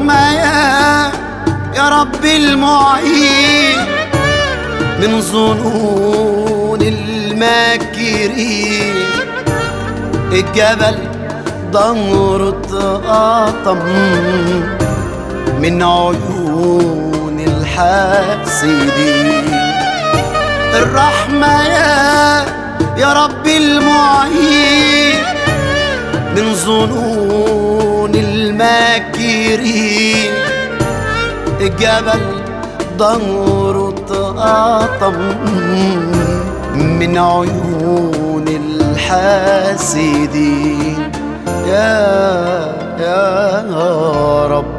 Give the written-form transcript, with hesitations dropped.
الرحمة يا رب المعين من ظنون الماكرين. الجبل ضهره اتقطم من عيون الحاسدين. الرحمة يا رب المعين من ظنون الماكرين. الجبل ضهره اتقطم من عيون الحاسدين. يا رب